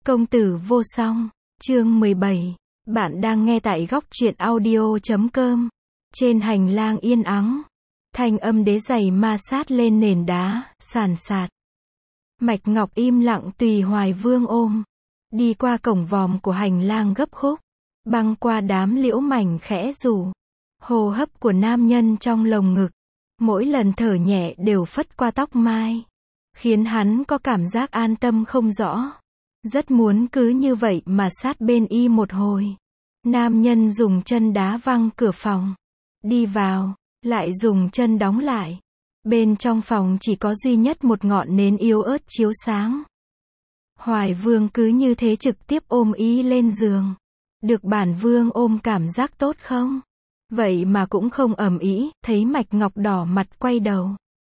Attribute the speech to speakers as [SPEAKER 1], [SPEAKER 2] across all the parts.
[SPEAKER 1] Công tử vô song, chương 17. Bạn đang nghe tại góc truyện audio.com. Trên hành lang yên ắng, thanh âm đế giày ma sát lên nền đá, sàn sạt. Mạch Ngọc im lặng tùy Hoài Vương ôm, đi qua cổng vòm của hành lang gấp khúc, băng qua đám liễu mảnh khẽ rủ. Hô hấp của nam nhân trong lồng ngực, mỗi lần thở nhẹ đều phất qua tóc mai, khiến hắn có cảm giác an tâm không rõ. Rất muốn cứ như vậy mà sát bên y một hồi. Nam nhân dùng chân đá văng cửa phòng, đi vào, lại dùng chân đóng lại. Bên trong phòng chỉ có duy nhất một ngọn nến yếu ớt chiếu sáng. Hoài Vương cứ như thế trực tiếp ôm y lên giường. Được bản vương ôm cảm giác tốt không? Vậy mà cũng không ầm ĩ, thấy Mạch Ngọc đỏ mặt quay đầu.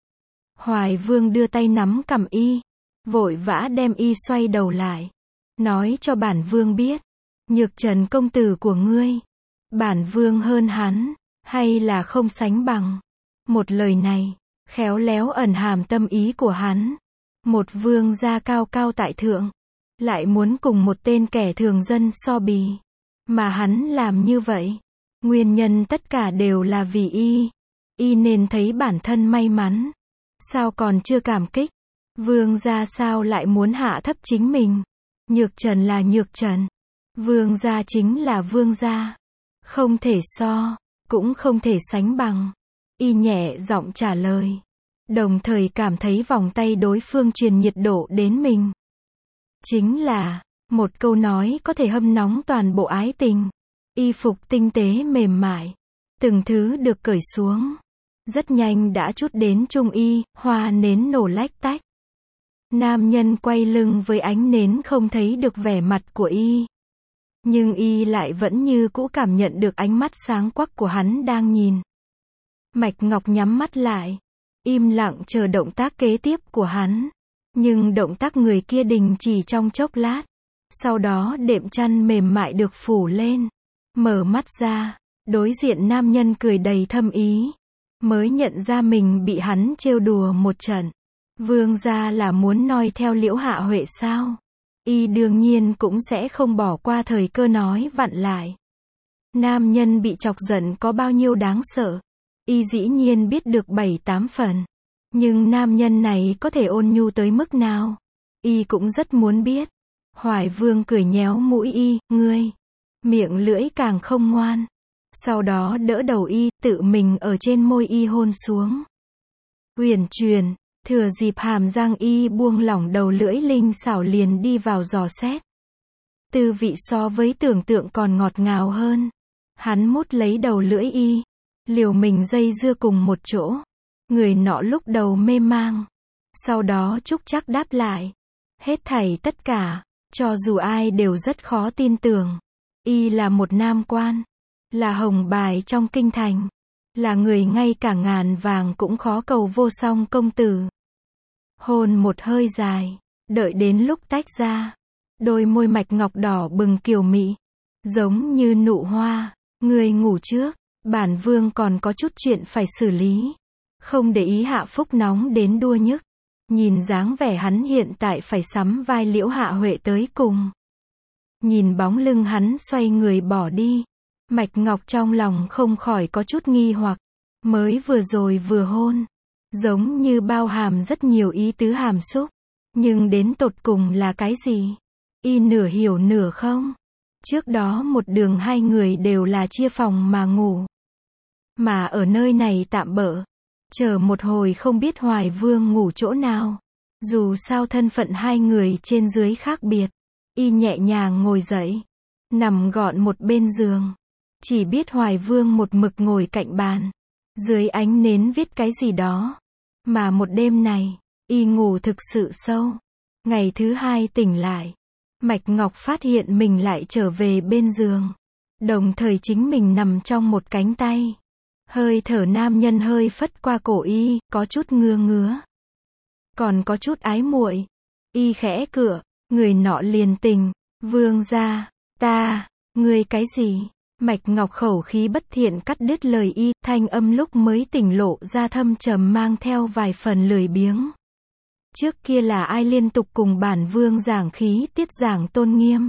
[SPEAKER 1] Hoài Vương đưa tay nắm cằm y, vội vã đem y xoay đầu lại, nói cho bản vương biết, Nhược Trần công tử của ngươi, bản vương hơn hắn, hay là không sánh bằng. Một lời này, khéo léo ẩn hàm tâm ý của hắn. Một vương gia cao cao tại thượng, lại muốn cùng một tên kẻ thường dân so bì. Mà hắn làm như vậy, nguyên nhân tất cả đều là vì y. Y nên thấy bản thân may mắn. Sao còn chưa cảm kích? Vương gia sao lại muốn hạ thấp chính mình? Nhược Trần là Nhược Trần, vương gia chính là vương gia, không thể so, cũng không thể sánh bằng. Y nhẹ giọng trả lời, đồng thời cảm thấy vòng tay đối phương truyền nhiệt độ đến mình. Chính là một câu nói có thể hâm nóng toàn bộ ái tình. Y phục tinh tế mềm mại, từng thứ được cởi xuống, rất nhanh đã trút đến trung y, hoa nến nổ lách tách. Nam nhân quay lưng với ánh nến không thấy được vẻ mặt của y. Nhưng y lại vẫn như cũ cảm nhận được ánh mắt sáng quắc của hắn đang nhìn. Mạch Ngọc nhắm mắt lại, im lặng chờ động tác kế tiếp của hắn. Nhưng động tác người kia đình chỉ trong chốc lát. Sau đó đệm chăn mềm mại được phủ lên. Mở mắt ra, đối diện nam nhân cười đầy thâm ý. Mới nhận ra mình bị hắn trêu đùa một trận. Vương gia là muốn noi theo Liễu Hạ Huệ sao? Y đương nhiên cũng sẽ không bỏ qua thời cơ nói vặn lại. Nam nhân bị chọc giận có bao nhiêu đáng sợ, y dĩ nhiên biết được 7-8 phần. Nhưng nam nhân này có thể ôn nhu tới mức nào? Y cũng rất muốn biết. Hoài Vương cười nhéo mũi y, ngươi, miệng lưỡi càng không ngoan. Sau đó đỡ đầu y, tự mình ở trên môi y hôn xuống. Uyển chuyển, thừa dịp hàm răng y buông lỏng đầu lưỡi linh xảo liền đi vào dò xét. Tư vị so với tưởng tượng còn ngọt ngào hơn. Hắn mút lấy đầu lưỡi y, liều mình dây dưa cùng một chỗ. Người nọ lúc đầu mê mang, sau đó trúc chắc đáp lại. Hết thảy tất cả, cho dù ai đều rất khó tin tưởng. Y là một nam quan, là hồng bài trong kinh thành, là người ngay cả ngàn vàng cũng khó cầu vô song công tử. Hôn một hơi dài, đợi đến lúc tách ra, đôi môi Mạch Ngọc đỏ bừng kiều mị, giống như nụ hoa. Người ngủ trước, bản vương còn có chút chuyện phải xử lý. Không để ý Hạ Phúc nóng đến đua nhức. Nhìn dáng vẻ hắn hiện tại phải sắm vai Liễu Hạ Huệ tới cùng. Nhìn bóng lưng hắn xoay người bỏ đi, Mạch Ngọc trong lòng không khỏi có chút nghi hoặc. Mới vừa rồi vừa hôn, giống như bao hàm rất nhiều ý tứ hàm xúc. Nhưng đến tột cùng là cái gì? Y nửa hiểu nửa không. Trước đó một đường hai người đều là chia phòng mà ngủ. Mà ở nơi này tạm bợ. Chờ một hồi không biết Hoài Vương ngủ chỗ nào. Dù sao thân phận hai người trên dưới khác biệt. Y nhẹ nhàng ngồi dậy, nằm gọn một bên giường. Chỉ biết Hoài Vương một mực ngồi cạnh bàn, dưới ánh nến viết cái gì đó. Mà một đêm này, y ngủ thực sự sâu. Ngày thứ hai tỉnh lại, Mạch Ngọc phát hiện mình lại trở về bên giường. Đồng thời chính mình nằm trong một cánh tay. Hơi thở nam nhân hơi phất qua cổ y, có chút ngứa ngứa. Còn có chút ái muội. Y khẽ cựa, người nọ liền tình. Vương gia, ngươi cái gì? Mạch Ngọc khẩu khí bất thiện cắt đứt lời y, thanh âm lúc mới tỉnh lộ ra thâm trầm mang theo vài phần lười biếng. Trước kia là ai liên tục cùng bản vương giảng khí tiết giảng tôn nghiêm.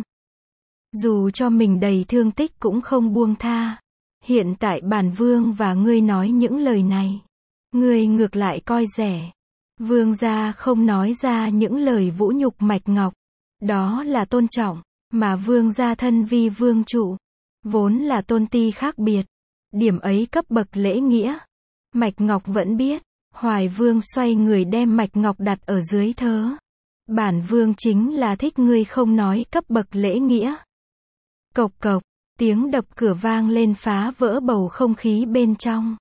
[SPEAKER 1] Dù cho mình đầy thương tích cũng không buông tha. Hiện tại bản vương và ngươi nói những lời này. Ngươi ngược lại coi rẻ. Vương gia không nói ra những lời vũ nhục Mạch Ngọc. Đó là tôn trọng, mà vương gia thân vi vương trụ. Vốn là tôn ti khác biệt. Điểm ấy cấp bậc lễ nghĩa. Mạch Ngọc vẫn biết. Hoài vương xoay người đem Mạch Ngọc đặt ở dưới thớ. Bản vương chính là thích ngươi không nói cấp bậc lễ nghĩa. Cộc cộc, tiếng đập cửa vang lên phá vỡ bầu không khí bên trong.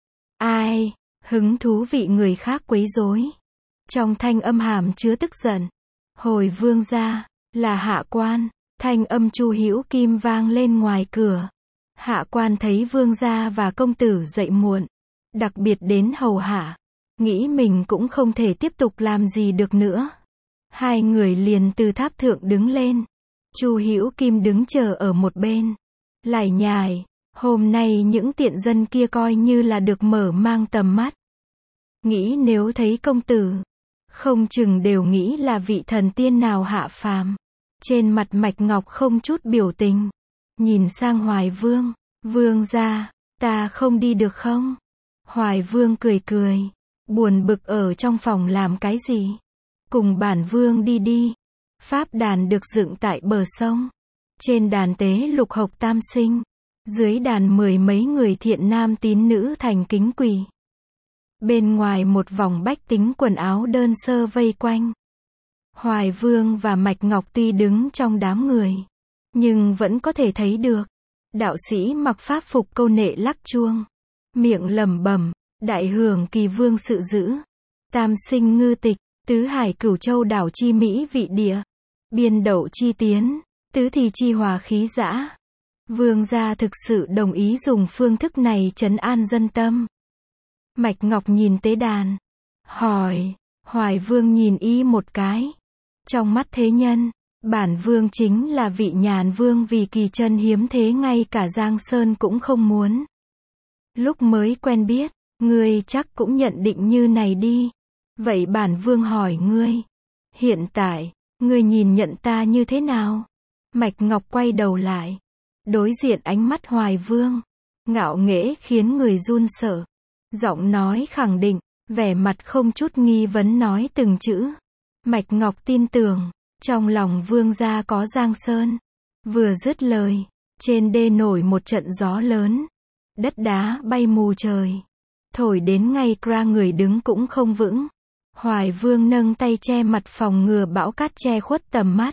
[SPEAKER 1] Ai, hứng thú vị người khác quấy rối. Trong thanh âm hàm chứa tức giận. Hồi vương gia, là hạ quan, thanh âm Chu Hữu Kim vang lên ngoài cửa. Hạ quan thấy vương gia và công tử dậy muộn, đặc biệt đến hầu hạ, nghĩ mình cũng không thể tiếp tục làm gì được nữa. Hai người liền từ tháp thượng đứng lên. Chu Hữu Kim đứng chờ ở một bên, lải nhải, hôm nay những tiện dân kia coi như là được mở mang tầm mắt. Nghĩ nếu thấy công tử, không chừng đều nghĩ là vị thần tiên nào hạ phàm. Trên mặt Mạch Ngọc không chút biểu tình, nhìn sang Hoài Vương, vương gia, ta không đi được không? Hoài Vương cười cười, buồn bực ở trong phòng làm cái gì? Cùng bản vương đi đi. Pháp đàn được dựng tại bờ sông. Trên đàn tế lục hộc tam sinh. Dưới đàn mười mấy người thiện nam tín nữ thành kính quỳ. Bên ngoài một vòng bách tính quần áo đơn sơ vây quanh. Hoài Vương và Mạch Ngọc tuy đứng trong đám người, nhưng vẫn có thể thấy được. Đạo sĩ mặc pháp phục câu nệ lắc chuông. Miệng lẩm bẩm, đại hưởng kỳ vương sự dữ. Tam sinh ngư tịch, tứ hải cửu châu đảo chi mỹ vị địa. Biên đậu chi tiến, tứ thì chi hòa khí dã. Vương gia thực sự đồng ý dùng phương thức này trấn an dân tâm. Mạch Ngọc nhìn tế đàn, hỏi. Hoài Vương nhìn y một cái. Trong mắt thế nhân, bản vương chính là vị nhàn vương vì kỳ chân hiếm thế ngay cả Giang Sơn cũng không muốn. Lúc mới quen biết, ngươi chắc cũng nhận định như này đi. Vậy bản vương hỏi ngươi, hiện tại, ngươi nhìn nhận ta như thế nào? Mạch Ngọc quay đầu lại, đối diện ánh mắt Hoài Vương, ngạo nghễ khiến người run sợ. Giọng nói khẳng định, vẻ mặt không chút nghi vấn nói từng chữ. Mạch Ngọc tin tưởng, trong lòng vương gia có Giang Sơn. Vừa dứt lời, trên đê nổi một trận gió lớn. Đất đá bay mù trời. Thổi đến ngay ra người đứng cũng không vững. Hoài Vương nâng tay che mặt phòng ngừa bão cát che khuất tầm mắt.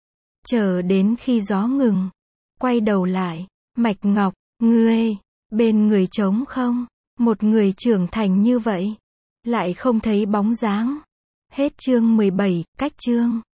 [SPEAKER 1] Chờ đến khi gió ngừng, quay đầu lại, Mạch Ngọc, ngươi, bên người trống không? Một người trưởng thành như vậy, lại không thấy bóng dáng. Hết chương 17, cách chương.